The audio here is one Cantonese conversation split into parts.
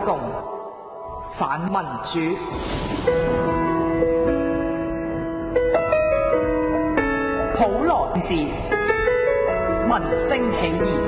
共，反民主。普羅政治，民聲起義。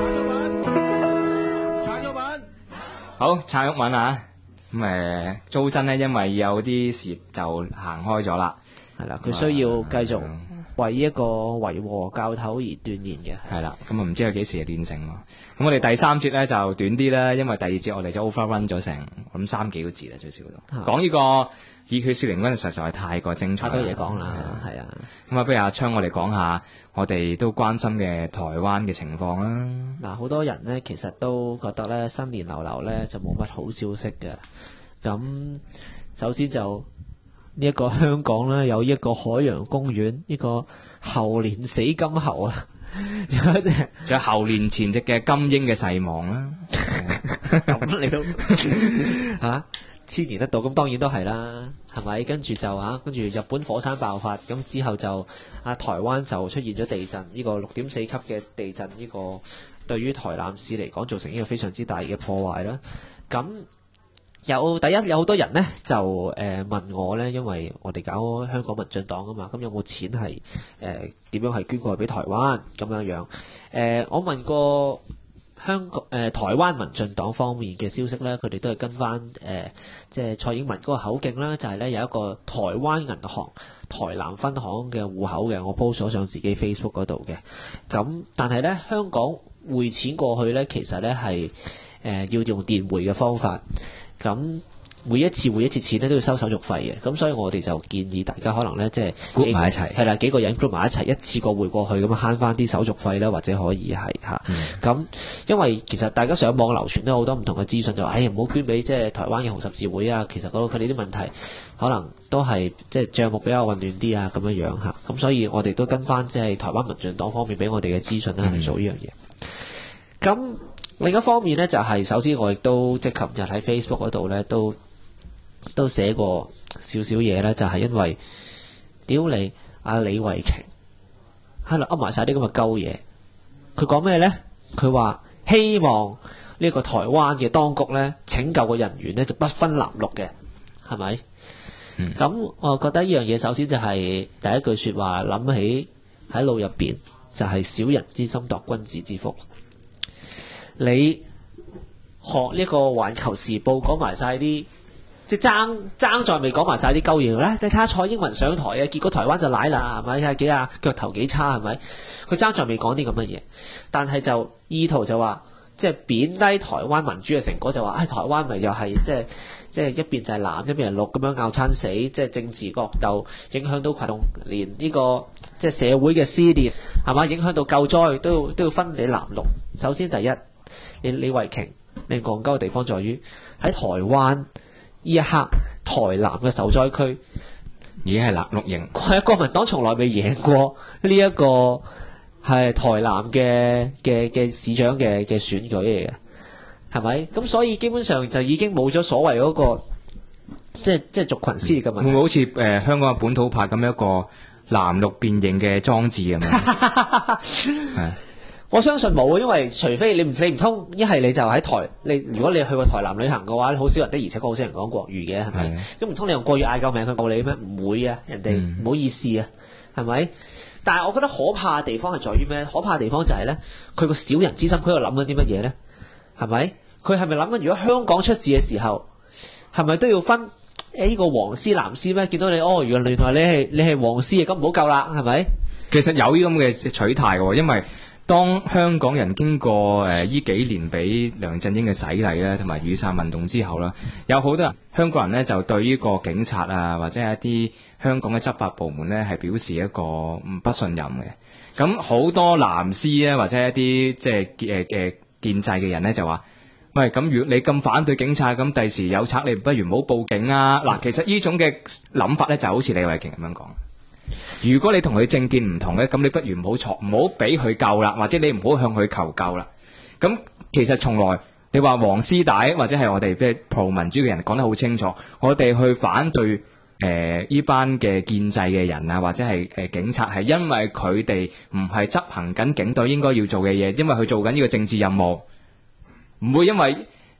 撐咗版， 好，撐毓民啊！咁租真呢，因為有啲事就行開咗啦。 係啦，佢需要繼續為一個維和教頭而鍛鍊嘅。 係啦，咁唔知佢幾時練成咯。咁我哋第三節咧就短啲啦，因為第二節我哋就 overrun 咗成咁3幾個字啦，最少都講呢個熱血少年軍實在係太過精彩， 太多嘢講啦，係啊。 咁啊，不如阿昌我哋講下我哋都關心嘅台灣嘅情況啦。 嗱，好多人呢其實都覺得咧新年流流咧就冇乜好消息嘅。咁首先就呢一個香港咧有一個海洋公園，呢個猴年死金猴啊，有一隻， 仲有猴年前夕嘅金鷹嘅逝亡啦。 咁你都嚇千年得到，咁當然都係啦，係咪？跟住就跟住日本火山爆發，咁之後就台灣就出現咗地震，呢個6.4級嘅地震，呢個對於台南市嚟講造成一個非常之大嘅破壞啦。咁第一有好多人呢就問我呢，因為我哋搞香港民進黨啊嘛，咁有冇錢係點樣係捐過去俾台灣咁樣樣？我問過台灣民進黨方面嘅消息呢，佢哋都係跟翻即係蔡英文嗰個口徑啦，就係呢有一個台灣銀行台南分行嘅戶口嘅，我 post 咗上自己 Facebook 嗰度嘅。咁但係呢，香港匯錢過去呢，其實呢係要用電匯嘅方法。咁每一次錢咧都要收手續費嘅，咁所以我哋就建議大家可能咧即係 group 埋一齊， 係啦，幾個人 group 埋一齊，一次過匯過去，咁慳翻啲手續費啦，或者可以係嚇。咁因為其實大家上網流傳都好多唔同嘅資訊，就話唔好捐俾即係台灣嘅紅十字會啊，其實嗰佢哋啲問題可能都係即係帳目比較混亂啲啊咁樣樣嚇。咁所以我哋都跟翻即係台灣民進黨方面俾我哋嘅資訊咧去做呢樣嘢。咁另一方面呢，就係首先我亦都即係琴日喺 Facebook 嗰度呢，都寫過少少嘢呢，就係因為屌你李慧瓊喺度噏埋晒啲咁嘅鳩嘢，佢講咩呢？佢話希望呢個台灣嘅當局呢，拯救嘅人員呢，就不分藍綠嘅，係咪？咁我覺得呢樣嘢首先就係第一句説話諗起喺腦入邊就係小人之心度君子之腹。你學呢個環球時報講埋晒啲，即係爭在未講埋晒啲鳩嘢咧。你睇下蔡英文上台啊，結果台灣就奶啦，係咪？睇下腳頭幾差，係咪？佢爭在未講啲咁嘅嘢，但係就意圖就話，即係貶低台灣民主嘅成果，就話台灣咪又係即係一邊就係藍，一邊係綠咁樣拗餐死，即係政治角鬥影響到群眾，連呢個即係社會嘅撕裂係嘛，影響到救災都要分你藍綠。首先第一。李慧瓊，你戇鳩嘅地方在於喺台灣呢一刻，台南嘅受災區已經係藍綠營， 係國民黨從來未贏過呢一個係台南嘅市長嘅選舉嚟嘅，係咪？咁所以基本上就已經冇咗所謂嗰個即係族群撕裂嘅問題。 會唔會好似香港嘅本土派咁一個藍綠變形嘅裝置咁樣？係。 我相信冇，因為除非你唔通一係你就喺台，如果你去過台南旅行嘅話，好少人的，而且好少人講國語嘅，係咪？咁唔通你用國語嗌救命佢告你咩？唔會啊，人哋唔好意思啊，係咪？但係我覺得可怕嘅地方係在於咩？可怕嘅地方就係咧，佢個小人之心，佢喺度諗緊啲乜嘢咧？係咪？佢係咪諗緊如果香港出事嘅時候，係咪都要分呢個黃絲藍絲咩？見到你原來你係黃絲嘅，咁唔好救啦，係咪？ 其實有呢咁嘅取態嘅，因為當香港人經過呢幾年俾梁振英嘅洗禮咧，同埋雨傘運動之後啦，有好多人香港人呢就對呢個警察啊，或者係一啲香港嘅執法部門呢係表示一個不信任嘅。咁好多藍絲咧，或者一啲即係建制嘅人呢，就話：喂，咁如果你咁反對警察，咁第時有賊你不如唔好報警啊！嗱，其實呢種嘅諗法呢，就好似李慧瓊咁樣講。如果你同佢政見唔同咧，咁你不如唔好俾佢救啦，或者你唔好向佢求救啦。咁其實從來你話黃絲帶或者係我哋即係 pro 民主嘅人講得好清楚，我哋去反對呢班嘅建制嘅人啊，或者係警察，係因為佢哋唔係執行緊警隊應該要做嘅嘢，因為佢做緊呢個政治任務，唔會因為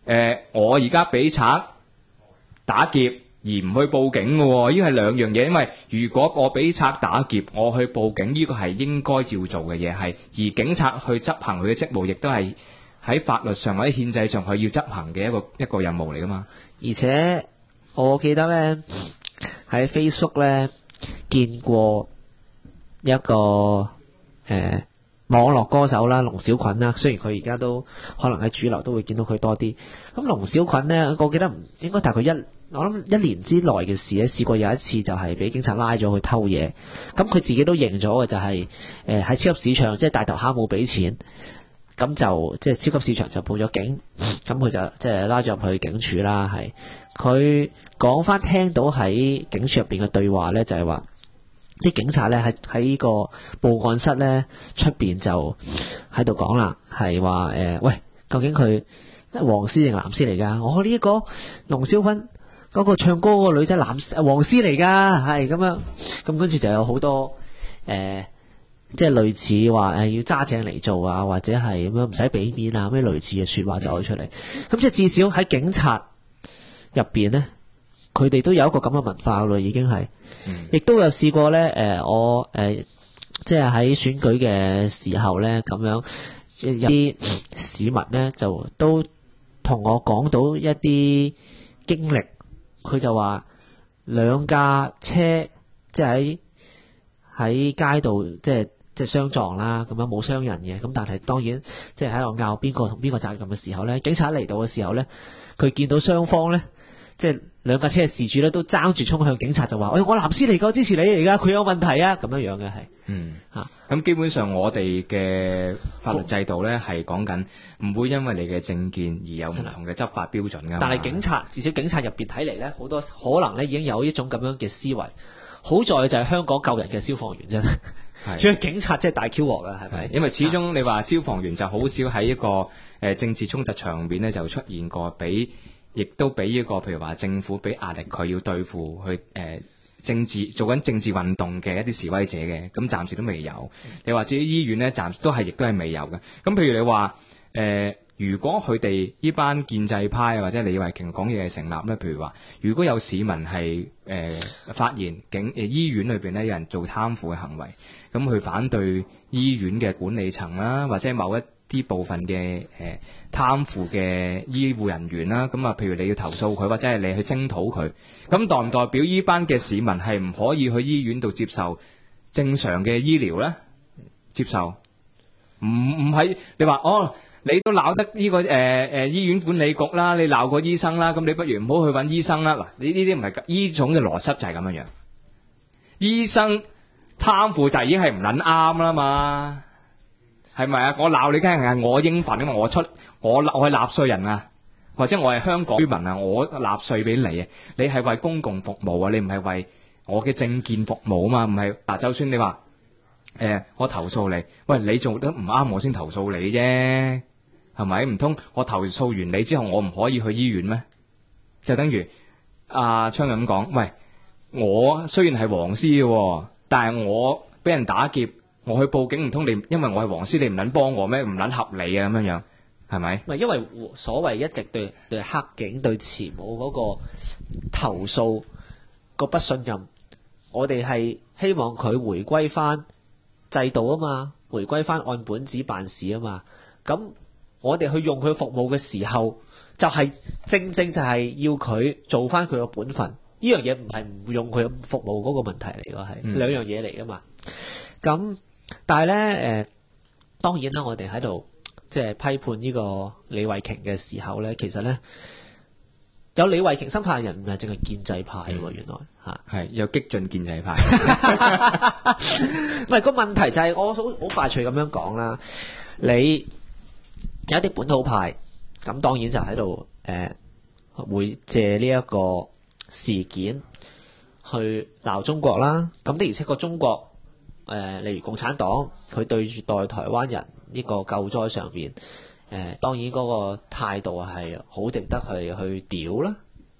我而家俾賊打劫而唔去報警嘅喎，呢個係兩樣嘢。因為如果我俾賊打劫，我去報警，呢個係應該要做嘅嘢，係而警察去執行佢嘅職務，亦都係喺法律上或者憲制上佢要執行嘅一個任務嚟噶嘛。 而且我記得呢，喺 Facebook 呢見過一個網絡歌手啦，龍小菌啦，雖然佢而家都可能喺主流都會見到佢多啲。咁龍小菌呢，我記得應該大概我諗一年之內嘅事咧，試過有一次就係俾警察拉咗去偷嘢。咁佢自己都認咗嘅，就係喺超級市場即係大頭蝦冇俾錢，咁就即係超級市場就報咗警，咁佢就即係拉咗入去警署啦。係佢講翻聽到喺警署入邊嘅對話呢，就係話啲警察呢喺呢個報案室呢出邊就喺度講啦，係話喂，究竟佢黃絲定藍絲嚟㗎？我呢一個龍小菌嗰個唱歌嗰個女仔黃絲嚟㗎，係咁樣。咁跟住就有好多即係類似話要揸正嚟做啊，或者係咁樣唔使俾面啊，咩類似嘅説話走咗出嚟。咁即係至少喺警察入邊呢，佢哋都有一個咁嘅文化咯，已經係。亦都有試過呢，我即係喺選舉嘅時候呢，咁樣有啲市民呢，就都同我講到一啲經歷，佢就話兩架車即係喺街度即係相撞啦，咁樣冇傷人嘅，咁但係當然即係喺度拗邊個同邊個責任嘅時候呢，警察嚟到嘅時候呢，佢見到雙方呢，即係兩架車嘅事主咧都爭住衝向警察，就話：我藍絲嚟㗎，支持你嚟㗎，佢有問題啊！咁樣樣嘅係。 咁基本上我哋嘅法律制度咧係講緊唔會因為你嘅政見而有唔同嘅執法標準㗎。 但係警察至少警察入邊睇嚟咧，好多可能咧已經有一種咁樣嘅思維。好在就係香港救人嘅消防員真係，所以警察真係大 Q 鑊啦，係咪？ 因為始終你話消防員就好少喺一個政治衝突場面咧就出現過，亦都俾一個譬如話政府俾壓力佢要對付去做緊政治運動嘅一啲示威者嘅，咁暫時都未有。你話至於醫院呢，暫時亦都係未有嘅。咁譬如你話如果佢哋呢班建制派或者李慧瓊講嘢係成立呢，譬如話如果有市民係發現醫院裏邊呢有人做貪腐嘅行為，咁去反對醫院嘅管理層啦，或者某一啲部分嘅貪腐嘅醫護人員啦，咁啊，譬如你要投訴佢，或者係你去聲討佢，咁代唔代表呢班嘅市民係唔可以去醫院度接受正常嘅醫療呢？接受？唔係你話你都鬧得呢個醫院管理局啦，你鬧過醫生啦，咁你不如唔好去揾醫生啦。嗱，呢啲唔係呢種嘅邏輯就係咁樣樣。醫生貪腐就已經係唔撚啱啦嘛。係咪啊？我鬧你梗係我應份，因為我係納稅人啊，或者我係香港居民啊，我納稅俾你啊，你係為公共服務啊，你唔係為我嘅政見服務啊嘛，唔係嗱，就算你話我投訴你，喂，你做得唔啱，我先投訴你啫，係咪？唔通我投訴完你之後，我唔可以去醫院咩？就等於阿昌咁講，喂，我雖然係黃絲嘅，但係我俾人打劫。我去報警唔通你，因為我係黃絲，你唔撚幫我咩？唔撚合理啊咁樣樣，係咪？唔係因為所謂一直對黑警對慈母嗰個投訴個不信任，我哋係希望佢回歸翻制度啊嘛，回歸翻按本子辦事啊嘛。咁我哋去用佢服務嘅時候，就係正正就係要佢做翻佢個本分。呢樣嘢唔係唔用佢服務嗰個問題嚟㗎，係兩樣嘢嚟噶嘛。咁但係咧，當然啦，我哋喺度即係批判呢個李慧瓊嘅時候咧，其實咧有李慧瓊心態嘅人唔係淨係建制派喎，原來嚇係有激進建制派。唔係個問題就係我好快脆咁樣講啦，你有一啲本土派，咁當然就喺度會借呢一個事件去鬧中國啦。咁的而且確中國。例如共產黨，佢對住代台灣人呢個救災上面，當然嗰個態度係好值得去屌啦，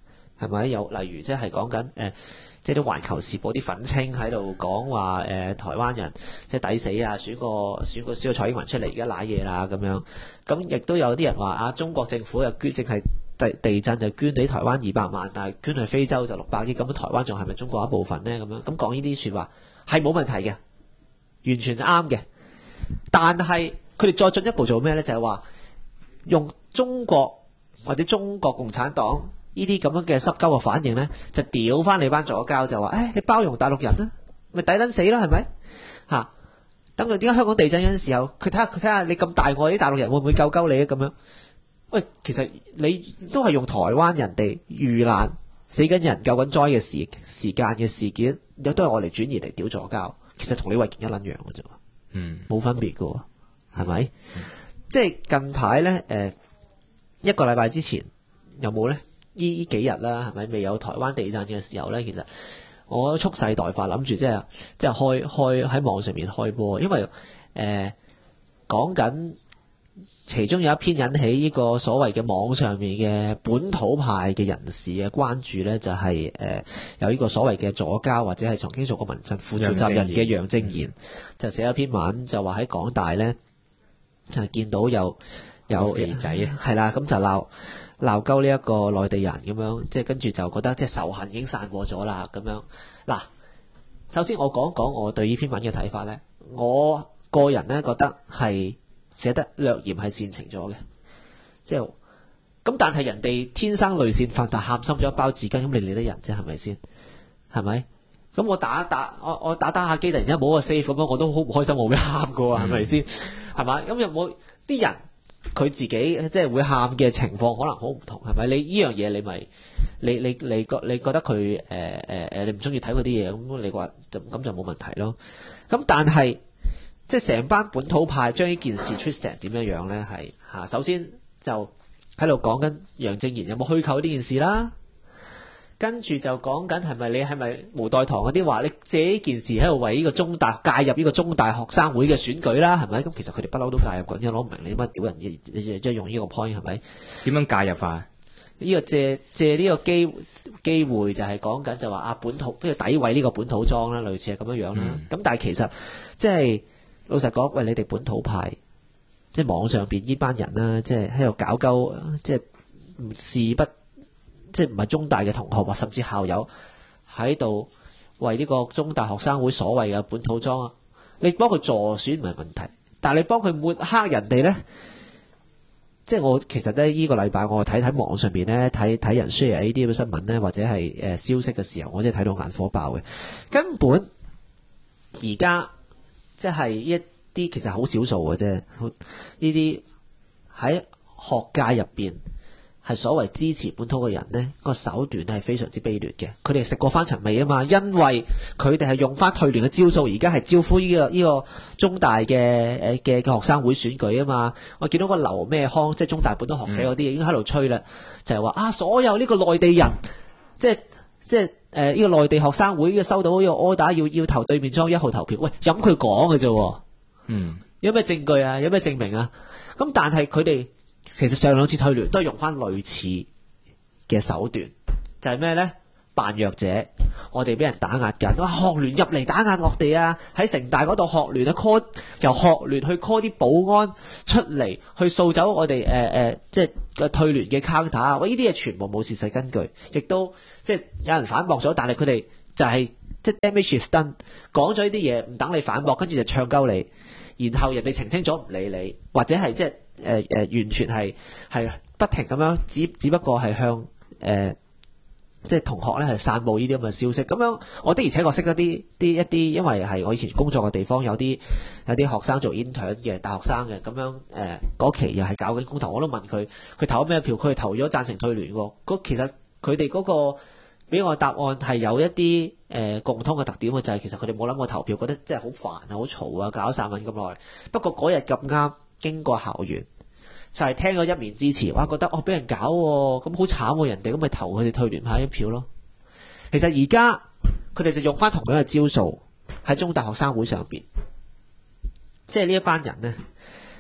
係咪？有例如即係講緊即係啲環球時報啲憤青喺度講話台灣人即係抵死啊，選個蔡英文出嚟而家賴嘢啦咁樣。咁亦都有啲人話啊，中國政府又捐，淨係地震就捐俾台灣200萬，但係捐去非洲就600億，咁台灣仲係咪中國一部分呢？咁樣咁講呢啲説話係冇問題嘅，完全啱嘅。但係佢哋再進一步做咩呢？就係話用中國或者中國共產黨呢啲咁樣嘅濕鳩嘅反應呢，就屌翻你班左膠，就話你包容大陸人啦，咪抵撚死啦，係咪嚇？等佢點解香港地震嗰陣時候，佢睇下你咁大愛啲大陸人會唔會救鳩你啊？咁樣喂，其實你都係用台灣人哋遇難死緊人救緊災嘅時間嘅事件，又都係我嚟轉移嚟屌左膠，其實同李慧瓊一撚樣嘅啫，冇分別嘅喎，係咪？即係近排呢，一個禮拜之前有冇呢？呢幾日啦，係咪未有台灣地震嘅時候呢？其實我蓄勢待發，諗住即係開喺網上面開波，因為講緊其中有一篇引起呢個所謂嘅網上面嘅本土派嘅人士嘅關注呢，就係有呢個所謂嘅左膠或者係曾經做過民陣副召集人嘅楊正賢，就寫咗篇文就話喺港大呢，就見到有肥仔係啦，咁就鬧鳩呢一個內地人咁樣，即係跟住就覺得即係仇恨已經散播咗啦咁樣。嗱，首先我講講我對呢篇文嘅睇法呢，我個人呢覺得係寫得略嫌係煽情咗嘅，即係咁，但係人哋天生淚腺發達，喊濕咗一包紙巾，咁你理得人啫，係咪先？係咪？咁我打下機，突然之間冇個 save 咁樣，我都好唔開心，我會喊噶喎，係咪先？係咪？咁有冇啲人？佢自己即係會喊嘅情況可能好唔同，係咪？你呢樣嘢你咪你覺得佢你唔中意睇嗰啲嘢，咁你話就冇問題咯。咁但係即係成班本土派將呢件事 twist 點樣咧？係首先就喺度講緊楊正賢有冇虛構呢件事啦。跟住就講緊係咪無代堂嗰啲話你借呢件事喺度為呢個中大介入呢個中大學生會嘅選舉啦，係咪？咁其實佢哋不嬲都介入緊，我唔明你點解屌人嘅，你即係用呢個 point 係咪？點樣介入法？ 呢個借呢個機會就係講緊就話本土，不如詆毀呢個本土莊啦，類似係咁樣啦。咁但係其實即係老實講，喂，你哋本土派即係網上邊呢班人啦，即係喺度搞鳩，即係事不。即係唔係中大嘅同學或甚至校友喺度為呢個中大學生會所謂嘅本土莊啊，你幫佢助選唔係問題，但係你幫佢抹黑人哋呢？即係我其實咧呢個禮拜我睇網上邊呢，睇人 share 呢啲新聞呢，或者係消息嘅時候，我真係睇到眼火爆嘅。根本而家即係一啲其實好少數嘅啫，呢啲喺學界入邊。係所謂支持本土嘅人呢，個手段係非常之卑劣嘅。佢哋食過翻層味啊嘛，因為佢哋係用翻退聯嘅招數，而家係招呼呢個中大嘅學生會選舉啊嘛。我見到個劉咩康，即係中大本土學社嗰啲已經喺度吹啦，就係話所有呢個內地人，即係呢個內地學生會收到呢個 order 要投對面莊1號投票，喂，任佢講嘅啫。有咩證據啊？有咩證明啊？咁但係佢哋。其實上兩次退聯都係用翻類似嘅手段，就係咩呢？扮弱者，我哋俾人打壓緊，哇！學聯入嚟打壓我哋啊！喺城大嗰度學聯call 由學聯去 call 啲保安出嚟，去掃走我哋即係退聯嘅 counter。喂，呢啲嘢全部冇事實根據，亦都即係有人反駁咗，但係佢哋就係即係 damage is done，講咗呢啲嘢唔等你反駁，跟住就唱鳩你，然後人哋澄清咗唔理你，或者係即係。完全係不停咁樣，只不過係向即係同學咧係散佈呢啲咁嘅消息。咁樣我的而且確識得一啲，因為係我以前工作嘅地方有啲學生做 intern 嘅大學生嘅，咁樣嗰期又係搞緊公投，我都問佢投咗咩票，佢係投咗贊成退聯喎。其實佢哋嗰個俾我答案係有一啲共通嘅特點嘅，就係其實佢哋冇諗過投票，覺得真係好煩啊、好嘈啊、搞咗散文咁耐。不過嗰日咁啱經過校園。就係聽咗一面之詞，哇！覺得俾人搞喎，咁好慘喎，人哋咁咪投佢哋退聯派一票咯。其實而家佢哋就用翻同樣嘅招數喺中大學生會上邊，即係呢一班人呢，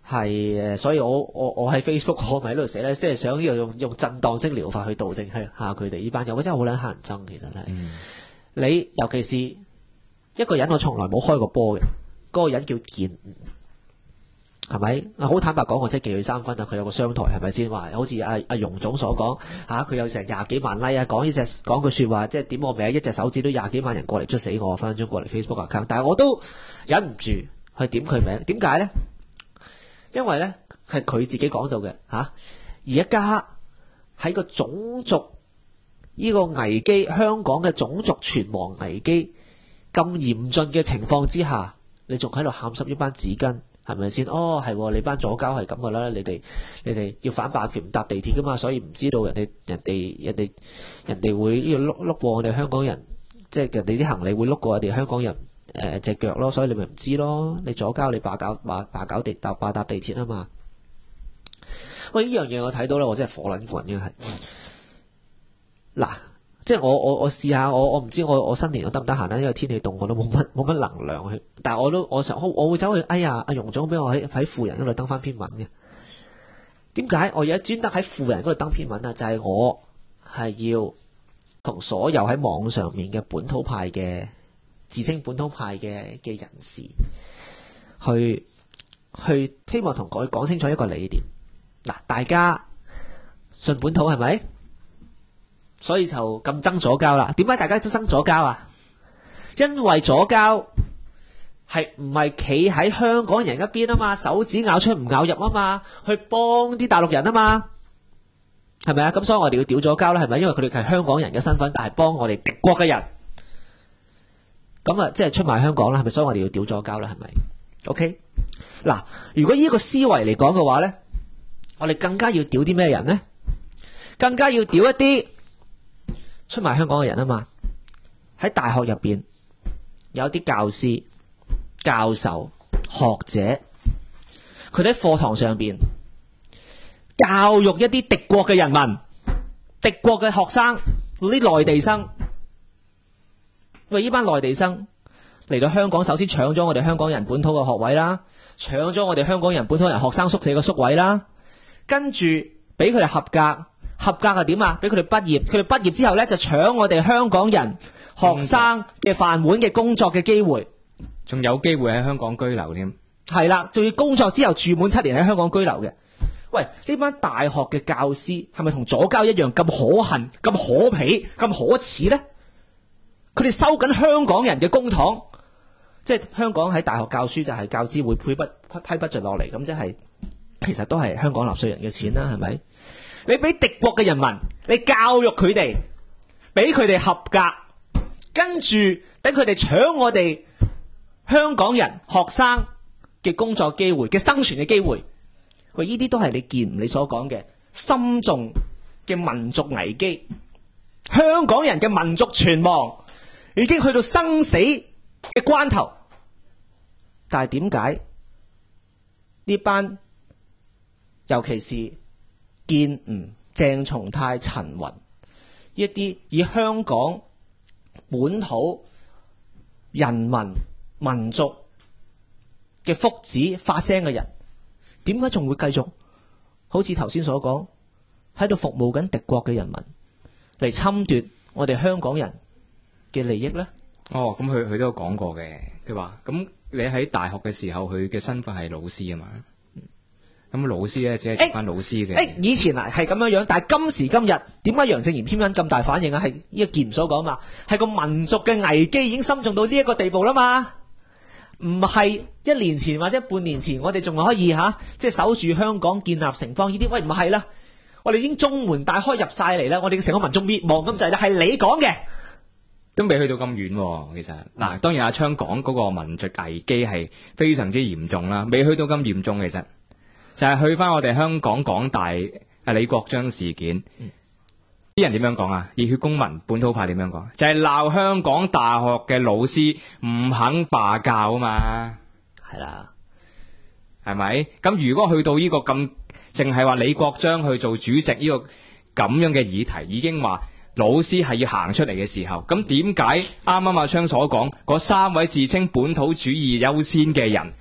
係所以我喺 Facebook 我咪喺度寫咧，即係想用震盪式療法去導正下佢哋呢班人，我真係好撚乞人憎，其實係。你尤其是一個人，我從來冇開過波嘅，嗰個人叫健吾，係咪？好坦白講，我真係記佢3分啊！佢有個商台，係咪先？話好似阿容總所講佢有成20幾萬 like 啊，講句説話，即係點我名，一隻手指都20幾萬人過嚟捽死我，分分鐘過嚟 Facebook account，但係我都忍唔住去點佢名，點解咧？因為咧係佢自己講到嘅而家喺個種族呢個危機，香港嘅種族存亡危機咁嚴峻嘅情況之下，你仲喺度喊濕一班紙巾，係咪先？係你班左膠係咁噶啦，你哋要反霸權唔搭地鐵噶嘛，所以唔知道人哋會呢個碌過我哋香港人，即係人哋啲行李會碌過我哋香港人隻腳咯，所以你咪唔知咯。你左膠你霸搭地鐵啊嘛。喂，呢樣嘢我睇到咧，我真係火撚滾嘅係。嗱，即係我試下，我唔知我新年我得唔得閒咧，因為天氣凍，我都冇乜能量去。但係我會走去，阿容總俾我喺富人嗰度登翻篇文嘅。點解我而家專登喺富人嗰度登篇文啊？就係我係要同所有喺網上面嘅本土派嘅自稱本土派嘅人士去希望同佢講清楚一個理念。嗱，大家信本土係咪？所以就咁憎左膠啦。點解大家都憎左膠啊？因為左膠係唔係企喺香港人一邊啊嘛，手指咬出唔咬入啊嘛，去幫啲大陸人啊嘛，係咪啊？咁所以我哋要屌左膠啦，係咪？因為佢哋係香港人嘅身份，但係幫我哋敵國嘅人，咁啊即係出賣香港啦，係咪？所以我哋要屌左膠啦，係咪 ？OK， 嗱，如果呢個思維嚟講嘅話咧，我哋更加要屌啲咩人呢？更加要屌一啲出賣香港嘅人啊嘛！喺大學入邊有啲教師、教授、學者，佢哋喺課堂上邊教育一啲敵國嘅人民、敵國嘅學生、啲內地生。喂，呢班內地生嚟到香港，首先搶咗我哋香港人本土嘅學位啦，搶咗我哋香港人本土人學生宿舍嘅宿位啦，跟住俾佢哋合格。合格係點啊？俾佢哋畢業，佢哋畢業之後咧就搶我哋香港人學生嘅飯碗嘅工作嘅機會， 仲有機會喺香港居留添。 係啦，仲要工作之後住滿7年喺香港居留嘅。喂，呢班大學嘅教師係咪同左膠一樣咁可恨、咁可鄙、咁可恥呢？佢哋收緊香港人嘅公帑，即係香港喺大學教書就係教資會批不盡落嚟，咁即係其實都係香港納稅人嘅錢啦，係咪？你俾敵國嘅人民，你教育佢哋，俾佢哋合格，跟住等佢哋搶我哋香港人學生嘅工作機會、嘅生存嘅機會。喂，呢啲都係你健吾你所講嘅深重嘅民族危機，香港人嘅民族存亡已經去到生死嘅關頭。但係點解呢班尤其是健吾、鄭松泰、陳雲一啲以香港本土人民民族嘅福祉發聲嘅人，點解仲會繼續好似頭先所講喺度服務緊敵國嘅人民嚟侵奪我哋香港人嘅利益呢？ 咁佢都有講過嘅，佢話咁你喺大學嘅時候，佢嘅身份係老師啊嘛。咁老師咧，只係做翻老師嘅。 以前係咁樣樣，但係今時今日，點解楊正賢篇文咁大反應啊？係呢個健吾所講嘛，係個民族嘅危機已經深重到呢一個地步啦嘛。唔係1年前或者半年前，我哋仲可以即係守住香港建立城邦呢啲。喂，唔係啦，我哋已經中門大開入晒嚟啦，我哋成個民族滅亡咁滯啦，係你講嘅。 都未去到咁遠喎，其實嗱，當然阿昌講嗰個民族危機係非常之嚴重啦，未去到咁嚴重，其實。就係去翻我哋香港港大李國章事件，啲人點樣講啊？熱血公民本土派點樣講？就係鬧香港大學嘅老師唔肯罷教啊嘛， 係啦， 係咪？咁如果去到呢個咁，淨係話李國章去做主席呢個咁樣嘅議題，已經話老師係要行出嚟嘅時候，咁點解啱啱阿昌所講嗰3位自稱本土主義優先嘅人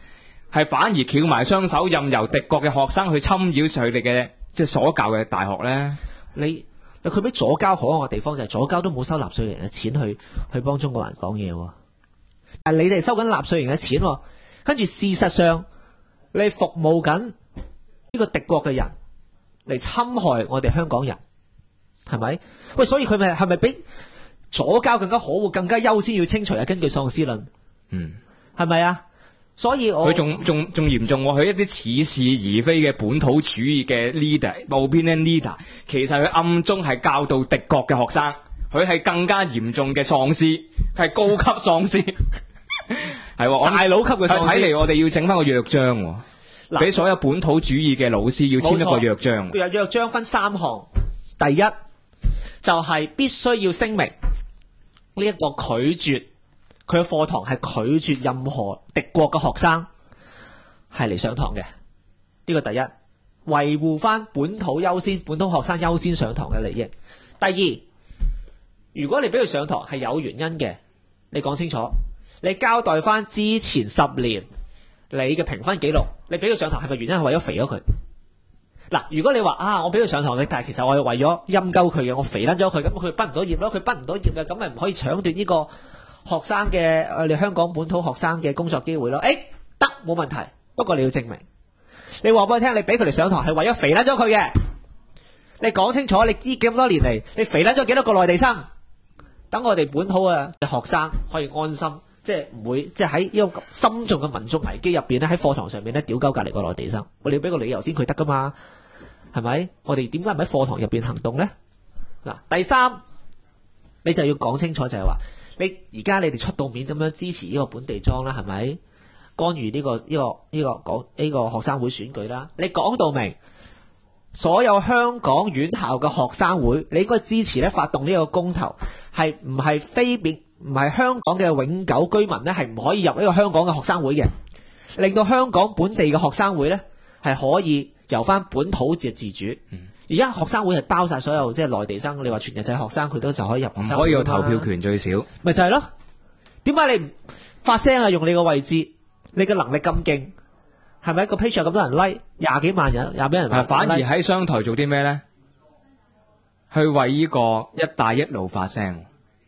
係反而翹埋雙手，任由敵國嘅學生去侵擾佢哋嘅即係所教嘅大學呢？ 佢俾左膠可愛嘅地方就係左膠都冇收納稅人嘅錢去幫中國人講嘢喎，但係你哋收緊納稅人嘅錢喎，跟住事實上你服務緊呢個敵國嘅人嚟侵害我哋香港人，係咪？喂，所以佢係咪比左膠更加可惡、更加優先要清除啊？根據喪屍論，係咪啊？所以佢仲嚴重喎，佢一啲似是而非嘅本土主義嘅 leader，opinion leader， 其實佢暗中係教導敵國嘅學生，佢係更加嚴重嘅喪屍，係高級喪屍，係大佬級嘅喪屍。睇嚟我哋要整翻個約章喎，俾所有本土主義嘅老師要簽一個約章。 約章分3項，第一就係必須要聲明呢一個拒絕。佢嘅課堂係拒絕任何敵國嘅學生係嚟上堂嘅，呢個第一，維護翻本土優先，本土學生優先上堂嘅利益。第二，如果你俾佢上堂係有原因嘅，你講清楚，你交代翻之前10年你嘅評分記錄，你俾佢上堂係咪原因係為咗肥咗佢？嗱，如果你話我俾佢上堂嘅，但係其實我係為咗陰鳩佢嘅，我肥撚咗佢，咁佢畢唔到業咯，佢畢唔到業嘅，咁咪唔可以搶奪呢個學生嘅我哋香港本土學生嘅工作機會咯？得冇問題，不過你要證明，你話俾我聽，你俾佢哋上堂係為咗肥甩咗佢嘅，你講清楚，你呢咁多年嚟，你肥甩咗幾多個內地生，等我哋本土嘅學生可以安心，即係唔會即係喺呢個深重嘅民族危機入邊咧，喺課堂上面咧屌鳩隔離個內地生，我哋要俾個理由先佢得噶嘛，係咪？我哋點解唔喺課堂入邊行動咧？嗱，第三，你就要講清楚就係話。你而家你哋出到面咁樣支持呢個本地莊啦，係咪？干預呢個學生會選舉啦？你講到明，所有香港院校嘅學生會，你應該支持咧發動呢個公投，係唔係香港嘅永久居民咧，係唔可以入呢個香港嘅學生會嘅，令到香港本地嘅學生會咧係可以由翻本土自主。而家學生會係包晒所有即係內地生，你話全日制學生佢都就可以入學生會， 唔可以有投票權最少， 咪就係咯？點解你唔發聲啊？用你個位置，你嘅能力咁勁，係咪一個 page 咁多人 like 20幾萬人，廿幾人 like？ 反而喺商台做啲咩咧？去為呢個一帶一路發聲，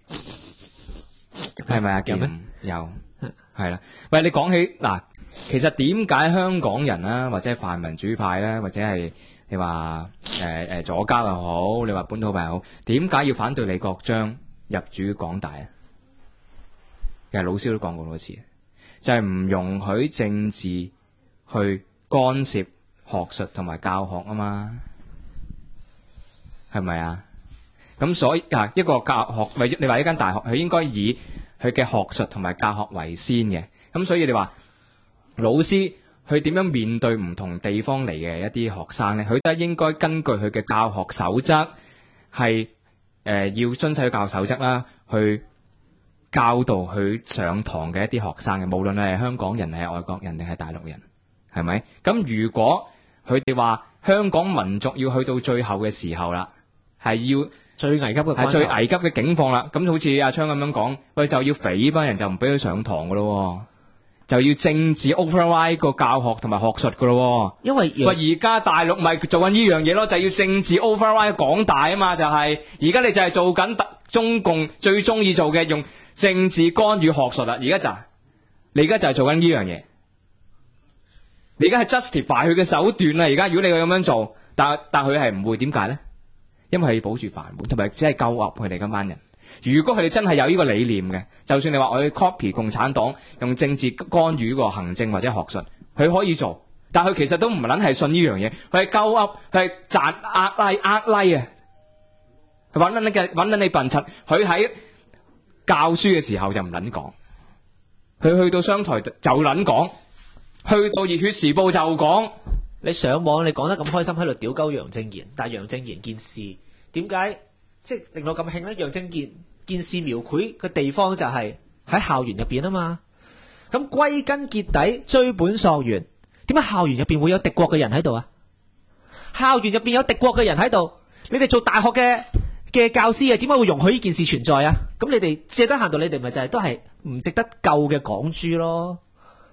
係咪啊？有係啦。喂，你講起嗱，其實點解香港人啦，或者係泛民主派咧，或者係你話左膠又好，你話本土派又好，點解要反對李國章入主港大啊？其實老師都講過好多次，就係唔容許政治去干涉學術同埋教學啊嘛，係咪啊？咁所以一個教學，你話一間大學，佢應該以佢嘅學術同埋教學為先嘅。咁所以你話老師佢點樣面對唔同地方嚟嘅一啲學生呢？佢都應該根據佢嘅教學守則，係要遵守教學守則啦，去教導佢上堂嘅一啲學生嘅，無論係香港人、係外國人定係大陸人，係咪？咁如果佢哋話香港民族要去到最後嘅時候啦，係要最危急嘅境況啦，咁好似阿昌咁樣講，喂，就要肥呢班人，就唔俾佢上堂噶咯，就要政治 override 個教學同埋學術噶咯。因為而家大陸咪做緊呢樣嘢咯，就係要政治 override 港大啊嘛，就係而家你就係做緊中共最中意做嘅，用政治干預學術啦。你而家就係做緊呢樣嘢，你而家係 justify 佢嘅手段啦。而家如果你咁樣做，但佢係唔會，點解呢？因為係要保住飯碗，同埋只係夠噏佢哋嗰班人。如果佢哋真係有呢個理念嘅，就算你話我去 copy 共產黨，用政治干預個行政或者學術，佢可以做，但佢其實都唔撚係信呢樣嘢，佢係夠噏，佢係賺呃 like 啊，揾緊你笨柒。佢喺教書嘅時候就唔撚講，佢去到商台就撚講，去到熱血時報就講。你上網你講得咁開心喺度屌鳩楊正賢，但係楊正賢件事點解即係令到咁興咧？楊正賢件事描繪嘅地方就係喺校園入邊啊嘛。咁歸根結底追本溯源，點解校園入邊會有敵國嘅人喺度啊？校園入邊有敵國嘅人喺度，你哋做大學嘅教師啊，點解會容許呢件事存在啊？咁你哋借得限度，你哋咪就係都係唔值得救嘅港豬咯，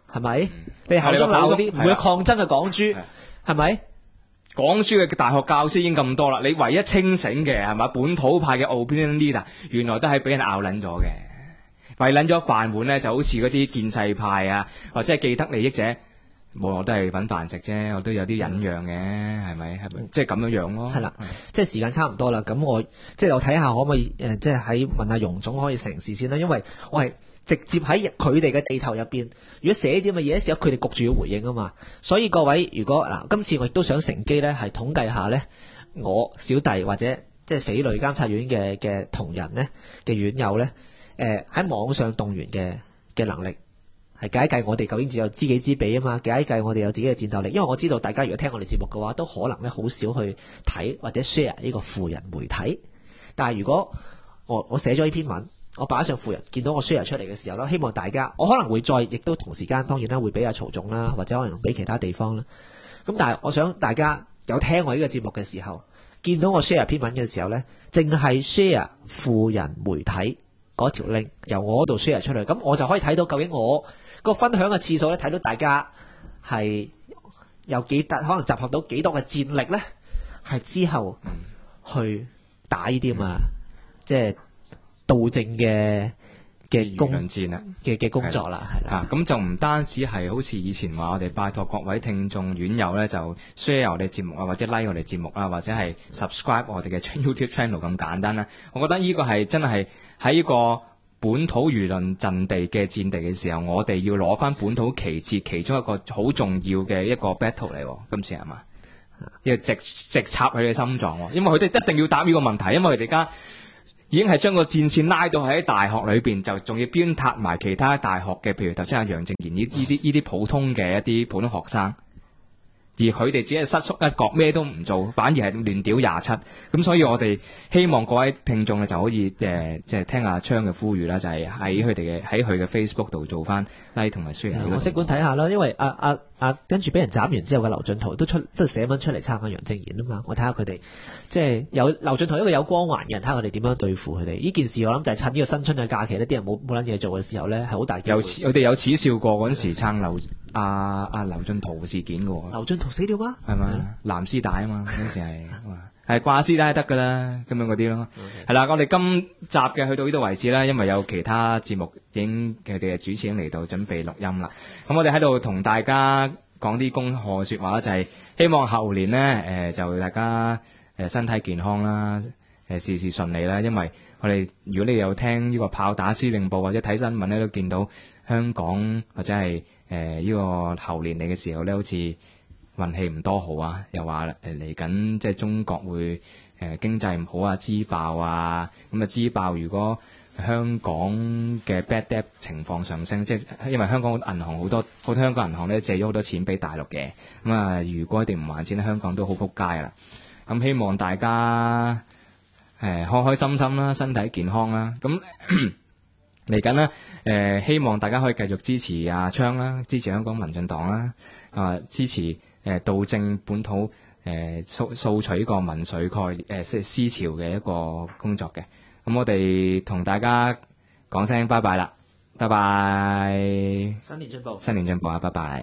係咪？你口中鬧嗰啲唔會抗爭嘅港豬，係咪？ 港豬嘅大學教師已經咁多啦，你唯一清醒嘅係咪本土派嘅 opinion leader，原來都係俾人拗撚咗嘅，為撚咗飯碗咧，就好似嗰啲建制派啊，或者係既得利益者，冇我都係揾飯食啫，我都有啲忍讓嘅，係咪？即係咁樣樣咯。 係啦，即係時間差唔多啦，咁我睇下可唔可以即係喺問下容總可以成事先啦，因為我係直接喺佢哋嘅地頭入邊，如果寫啲咁嘅嘢嘅時候，佢哋焗住要回應啊嘛。所以各位，如果嗱，今次我亦都想乘機咧，係統計下咧，我小弟或者即係匪類監察院嘅同仁咧嘅院友咧，喺網上動員嘅能力，係計一計我哋究竟只有知己知彼啊嘛，計一計我哋有自己嘅戰鬥力。因為我知道大家如果聽我哋節目嘅話，都可能咧好少去睇或者 share 呢個富人媒體。但係如果我寫咗呢篇文，我擺上富人，見到我 share 出嚟嘅時候咧，希望大家，我可能會再，亦都同時間當然啦，會俾阿曹總啦，或者可能俾其他地方啦。咁但係我想大家有聽我呢個節目嘅時候，見到我 share 篇文嘅時候咧，淨係 share 富人媒體嗰條 link 由我嗰度 share 出嚟，咁我就可以睇到究竟我個分享嘅次數咧，睇到大家係有幾大，可能集合到幾多嘅戰力咧，係之後去打呢啲嘛，即係杜正嘅工戰啦嘅工作啦，係啦。 咁就唔單止係好似以前話我哋拜託各位聽眾院友咧，就 share 我哋節目啊，或者 like 我哋節目啊，或者係 subscribe 我哋嘅 YouTube channel 咁簡單啦。我覺得呢個係真係喺呢個本土輿論陣地嘅戰地嘅時候，我哋要攞翻本土旗幟其中一個好重要嘅一個 battle 嚟。今次係嘛？要直插佢哋心臟，因為佢哋一定要答呢個問題，因為佢哋而家已經係將個戰線拉到喺大學裏邊，就仲要鞭撻埋其他大學嘅，譬如頭先阿楊正賢呢啲普通嘅一啲普通學生，而佢哋只係失縮一角，咩都唔做，反而係亂屌27。咁所以我哋希望各位聽眾咧就可以即係聽阿昌嘅呼籲啦，就係喺佢嘅 Facebook 度做翻 like 同埋 share。 我即管睇下啦，因為跟住俾人斬完之後嘅劉進圖都寫文出嚟撐下楊正賢啊嘛，我睇下佢哋即係有劉進圖一個有光環嘅人，睇下佢哋點樣對付佢哋呢件事。我諗就係趁呢個新春嘅假期呢，啲人冇撚嘢做嘅時候咧，係好大機會。 我哋有恥笑過嗰陣時撐劉進圖事件嘅喎。 劉進圖死了嗎？ 係嘛，藍絲帶啊嘛，嗰陣時係掛絲帶得噶啦，咁樣嗰啲咯。係啦，我哋今集嘅去到呢度為止啦，因為有其他節目已經佢哋嘅主持已經嚟到準備錄音啦。咁我哋喺度同大家講啲恭賀說話啦，就係希望後年呢，就大家身體健康啦，事事順利啦。因為我哋如果你有聽呢個炮打司令部或者睇新聞咧，都見到香港或者係呢個後年嚟嘅時候咧，好似運氣唔多好啊，又話嚟緊即係中國會經濟唔好啊，支爆啊，咁啊支爆如果香港嘅 bad debt 情況上升，即係因為香港銀行好多香港銀行咧借咗好多錢俾大陸嘅，咁啊如果一定唔還錢，香港都好撲街啦。咁希望大家開開心心啦，身體健康啦。咁嚟緊呢，希望大家可以繼續支持阿昌啦，支持香港民進黨啦，支持杜正本土掃取個民粹概念思潮嘅一個工作嘅。咁我哋同大家講聲拜拜啦，拜拜， 新年進步， 新年進步啊，拜拜。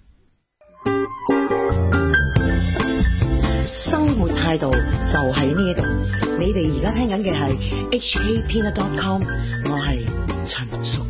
生活態度就喺呢度，你哋而家聽緊嘅係 HKpeanut.com， 我係陳淑